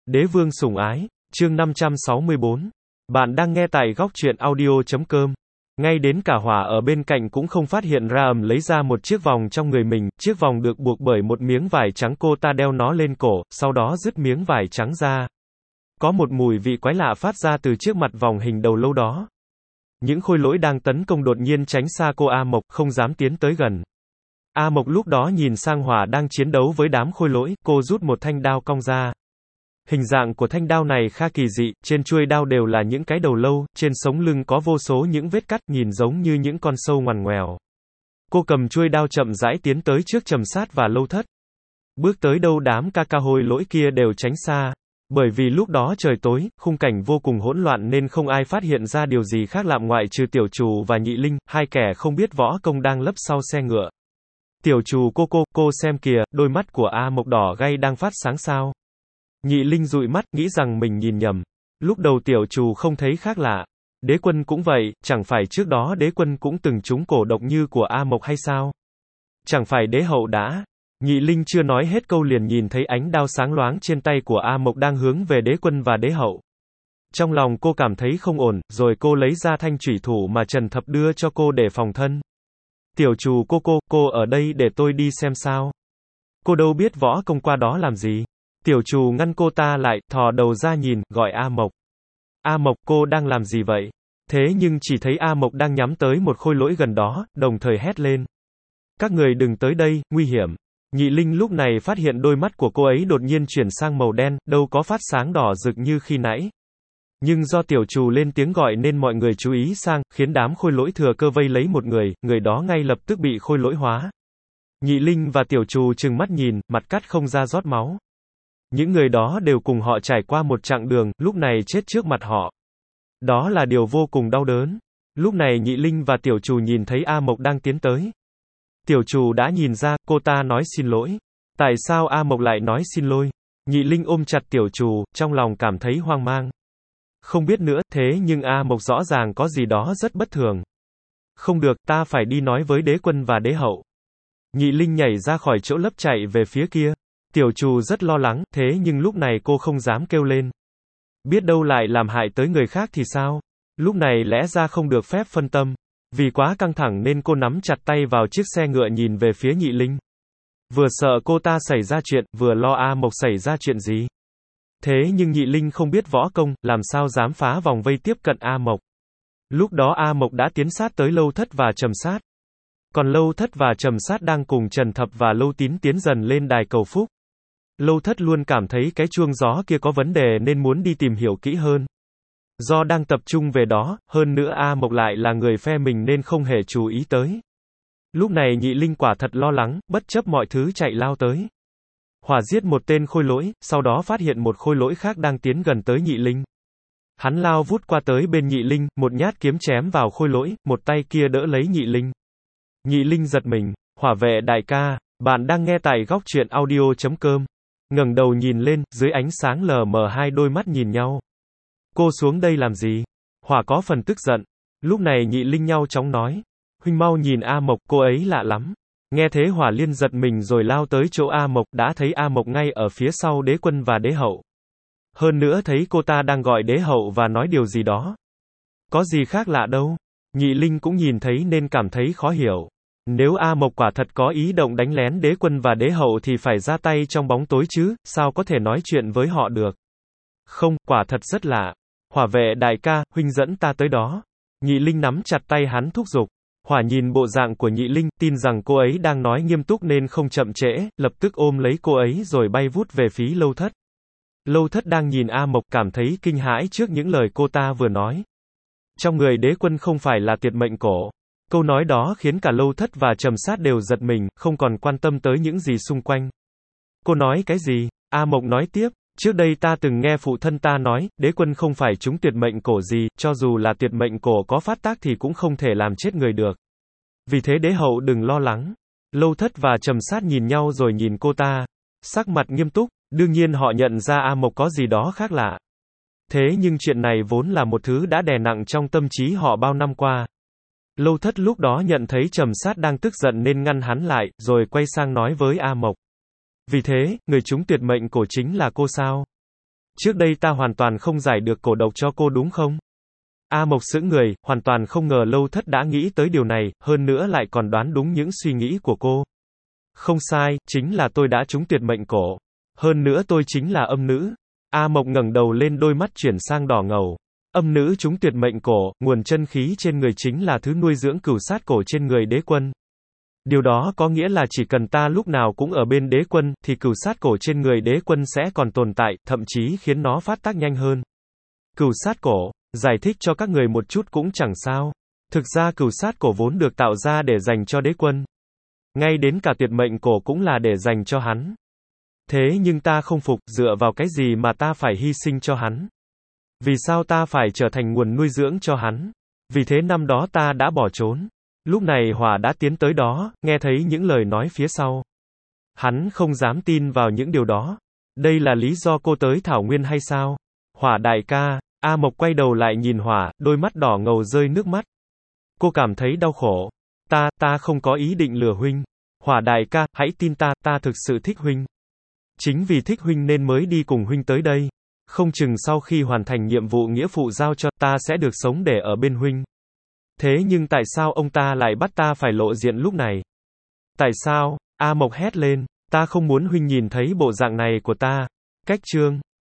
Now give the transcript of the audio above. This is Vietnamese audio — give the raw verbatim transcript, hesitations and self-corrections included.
Đế vương sủng ái, chương năm trăm sáu mươi bốn. Bạn đang nghe tại góc truyện audio chấm com. Ngay đến cả Hỏa ở bên cạnh cũng không phát hiện ra ầm lấy ra một chiếc vòng trong người mình, chiếc vòng được buộc bởi một miếng vải trắng, cô ta đeo nó lên cổ, sau đó dứt miếng vải trắng ra. Có một mùi vị quái lạ phát ra từ chiếc mặt vòng hình đầu lâu đó. Những khôi lỗi đang tấn công đột nhiên tránh xa cô A Mộc, không dám tiến tới gần. A Mộc lúc đó nhìn sang Hỏa đang chiến đấu với đám khôi lỗi, cô rút một thanh đao cong ra. Hình dạng của thanh đao này khá kỳ dị, trên chuôi đao đều là những cái đầu lâu, trên sống lưng có vô số những vết cắt, nhìn giống như những con sâu ngoằn ngoèo. Cô cầm chuôi đao chậm rãi tiến tới trước Trầm Sát và Lâu Thất. Bước tới đâu đám ca ca hôi lỗi kia đều tránh xa. Bởi vì lúc đó trời tối, khung cảnh vô cùng hỗn loạn nên không ai phát hiện ra điều gì khác lạ ngoại trừ Tiểu Trù và Nhị Linh, hai kẻ không biết võ công đang lấp sau xe ngựa. Tiểu Trù cô cô, cô xem kìa, đôi mắt của A Mộc đỏ gay đang phát sáng sao. Nhị Linh dụi mắt, nghĩ rằng mình nhìn nhầm. Lúc đầu Tiểu Trù không thấy khác lạ. Đế Quân cũng vậy, chẳng phải trước đó Đế Quân cũng từng trúng cổ độc như của A Mộc hay sao? Chẳng phải Đế Hậu đã... Nhị Linh chưa nói hết câu liền nhìn thấy ánh đao sáng loáng trên tay của A Mộc đang hướng về Đế Quân và Đế Hậu. Trong lòng cô cảm thấy không ổn, rồi cô lấy ra thanh chủy thủ mà Trần Thập đưa cho cô để phòng thân. Tiểu Trù cô cô, cô ở đây để tôi đi xem sao. Cô đâu biết võ công qua đó làm gì. Tiểu Trù ngăn cô ta lại, thò đầu ra nhìn, gọi A Mộc. A Mộc, cô đang làm gì vậy? Thế nhưng chỉ thấy A Mộc đang nhắm tới một khôi lỗi gần đó, đồng thời hét lên. Các người đừng tới đây, nguy hiểm. Nhị Linh lúc này phát hiện đôi mắt của cô ấy đột nhiên chuyển sang màu đen, đâu có phát sáng đỏ rực như khi nãy. Nhưng do Tiểu Trù lên tiếng gọi nên mọi người chú ý sang, khiến đám khôi lỗi thừa cơ vây lấy một người, người đó ngay lập tức bị khôi lỗi hóa. Nhị Linh và Tiểu Trù trừng mắt nhìn, mặt cắt không ra rót máu. Những người đó đều cùng họ trải qua một chặng đường, lúc này chết trước mặt họ. Đó là điều vô cùng đau đớn. Lúc này Nhị Linh và Tiểu Trù nhìn thấy A Mộc đang tiến tới. Tiểu Trù đã nhìn ra, cô ta nói xin lỗi. Tại sao A Mộc lại nói xin lỗi? Nhị Linh ôm chặt Tiểu Trù, trong lòng cảm thấy hoang mang. Không biết nữa, thế nhưng A Mộc rõ ràng có gì đó rất bất thường. Không được, ta phải đi nói với Đế Quân và Đế Hậu. Nhị Linh nhảy ra khỏi chỗ lấp chạy về phía kia. Tiểu Trù rất lo lắng, thế nhưng lúc này cô không dám kêu lên. Biết đâu lại làm hại tới người khác thì sao? Lúc này lẽ ra không được phép phân tâm. Vì quá căng thẳng nên cô nắm chặt tay vào chiếc xe ngựa nhìn về phía Nhị Linh. Vừa sợ cô ta xảy ra chuyện, vừa lo A Mộc xảy ra chuyện gì. Thế nhưng Nhị Linh không biết võ công, làm sao dám phá vòng vây tiếp cận A Mộc. Lúc đó A Mộc đã tiến sát tới Lâu Thất và Trầm Sát. Còn Lâu Thất và Trầm Sát đang cùng Trần Thập và Lâu Tín tiến dần lên đài cầu phúc. Lâu Thất luôn cảm thấy cái chuông gió kia có vấn đề nên muốn đi tìm hiểu kỹ hơn. Do đang tập trung về đó, hơn nữa A Mộc lại là người phe mình nên không hề chú ý tới. Lúc này Nhị Linh quả thật lo lắng, bất chấp mọi thứ chạy lao tới. Hỏa giết một tên khôi lỗi, sau đó phát hiện một khôi lỗi khác đang tiến gần tới Nhị Linh. Hắn lao vút qua tới bên Nhị Linh, một nhát kiếm chém vào khôi lỗi, một tay kia đỡ lấy Nhị Linh. Nhị Linh giật mình, Hỏa vệ đại ca, bạn đang nghe tại góc truyện audio chấm com. Ngẩng đầu nhìn lên, dưới ánh sáng lờ mờ hai đôi mắt nhìn nhau. Cô xuống đây làm gì? Hỏa có phần tức giận. Lúc này Nhị Linh nhau chóng nói. Huynh mau nhìn A Mộc, cô ấy lạ lắm. Nghe thế Hỏa liên giật mình rồi lao tới chỗ A Mộc, đã thấy A Mộc ngay ở phía sau Đế Quân và Đế Hậu. Hơn nữa thấy cô ta đang gọi Đế Hậu và nói điều gì đó. Có gì khác lạ đâu. Nhị Linh cũng nhìn thấy nên cảm thấy khó hiểu. Nếu A Mộc quả thật có ý động đánh lén Đế Quân và Đế Hậu thì phải ra tay trong bóng tối chứ, sao có thể nói chuyện với họ được. Không, quả thật rất lạ. Hỏa vệ đại ca, huynh dẫn ta tới đó. Nhị Linh nắm chặt tay hắn thúc giục. Hỏa nhìn bộ dạng của Nhị Linh, tin rằng cô ấy đang nói nghiêm túc nên không chậm trễ, lập tức ôm lấy cô ấy rồi bay vút về phía Lâu Thất. Lâu Thất đang nhìn A Mộc cảm thấy kinh hãi trước những lời cô ta vừa nói. Trong người Đế Quân không phải là tuyệt mệnh cổ. Câu nói đó khiến cả Lâu Thất và Trầm Sát đều giật mình, không còn quan tâm tới những gì xung quanh. Cô nói cái gì? A Mộc nói tiếp. Trước đây ta từng nghe phụ thân ta nói, Đế Quân không phải chúng tuyệt mệnh cổ gì, cho dù là tuyệt mệnh cổ có phát tác thì cũng không thể làm chết người được. Vì thế Đế Hậu đừng lo lắng. Lâu Thất và Trầm Sát nhìn nhau rồi nhìn cô ta. Sắc mặt nghiêm túc, đương nhiên họ nhận ra A Mộc có gì đó khác lạ. Thế nhưng chuyện này vốn là một thứ đã đè nặng trong tâm trí họ bao năm qua. Lâu Thất lúc đó nhận thấy Trầm Sát đang tức giận nên ngăn hắn lại, rồi quay sang nói với A Mộc. Vì thế, người chúng tuyệt mệnh cổ chính là cô sao? Trước đây ta hoàn toàn không giải được cổ độc cho cô đúng không? A Mộc sững người, hoàn toàn không ngờ Lâu Thất đã nghĩ tới điều này, hơn nữa lại còn đoán đúng những suy nghĩ của cô. Không sai, chính là tôi đã trúng tuyệt mệnh cổ. Hơn nữa tôi chính là âm nữ. A Mộc ngẩng đầu lên, đôi mắt chuyển sang đỏ ngầu. Âm nữ trúng tuyệt mệnh cổ, nguồn chân khí trên người chính là thứ nuôi dưỡng cửu sát cổ trên người đế quân. Điều đó có nghĩa là chỉ cần ta lúc nào cũng ở bên đế quân, thì cửu sát cổ trên người đế quân sẽ còn tồn tại, thậm chí khiến nó phát tác nhanh hơn. Cửu sát cổ, giải thích cho các người một chút cũng chẳng sao. Thực ra cửu sát cổ vốn được tạo ra để dành cho đế quân. Ngay đến cả tuyệt mệnh cổ cũng là để dành cho hắn. Thế nhưng ta không phục, dựa vào cái gì mà ta phải hy sinh cho hắn? Vì sao ta phải trở thành nguồn nuôi dưỡng cho hắn? Vì thế năm đó ta đã bỏ trốn. Lúc này Hỏa đã tiến tới đó, nghe thấy những lời nói phía sau. Hắn không dám tin vào những điều đó. Đây là lý do cô tới Thảo Nguyên hay sao? Hỏa đại ca, A Mộc quay đầu lại nhìn Hỏa, đôi mắt đỏ ngầu rơi nước mắt. Cô cảm thấy đau khổ. Ta, ta không có ý định lừa huynh. Hỏa đại ca, hãy tin ta, ta thực sự thích huynh. Chính vì thích huynh nên mới đi cùng huynh tới đây. Không chừng sau khi hoàn thành nhiệm vụ nghĩa phụ giao cho, ta sẽ được sống để ở bên huynh. Thế nhưng tại sao ông ta lại bắt ta phải lộ diện lúc này? Tại sao? A Mộc hét lên, ta không muốn huynh nhìn thấy bộ dạng này của ta. Cách chương